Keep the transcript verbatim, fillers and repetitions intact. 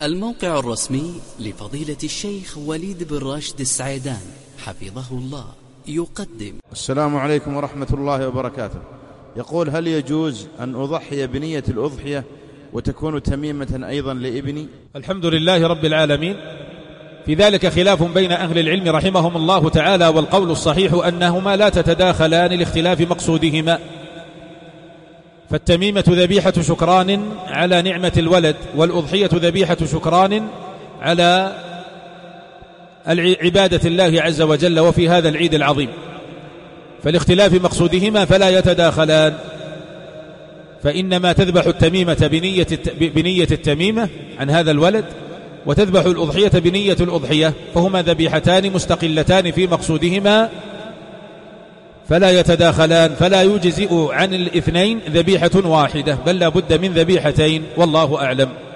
الموقع الرسمي لفضيلة الشيخ وليد بن راشد السعيدان حفظه الله يقدم. السلام عليكم ورحمة الله وبركاته. يقول: هل يجوز أن أضحي بنية الأضحية وتكون تميمة أيضا لابني؟ الحمد لله رب العالمين. في ذلك خلاف بين أهل العلم رحمهم الله تعالى، والقول الصحيح أنهما لا تتداخلان لاختلاف مقصودهما. فالتميمة ذبيحة شكران على نعمة الولد، والأضحية ذبيحة شكران على عبادة الله عز وجل وفي هذا العيد العظيم. فالاختلاف مقصودهما فلا يتداخلان، فإنما تذبح التميمة بنية بنية التميمة عن هذا الولد، وتذبح الأضحية بنية الأضحية، فهما ذبيحتان مستقلتان في مقصودهما فلا يتداخلان، فلا يجزئ عن الاثنين ذبيحة واحدة، بل لا بد من ذبيحتين، والله أعلم.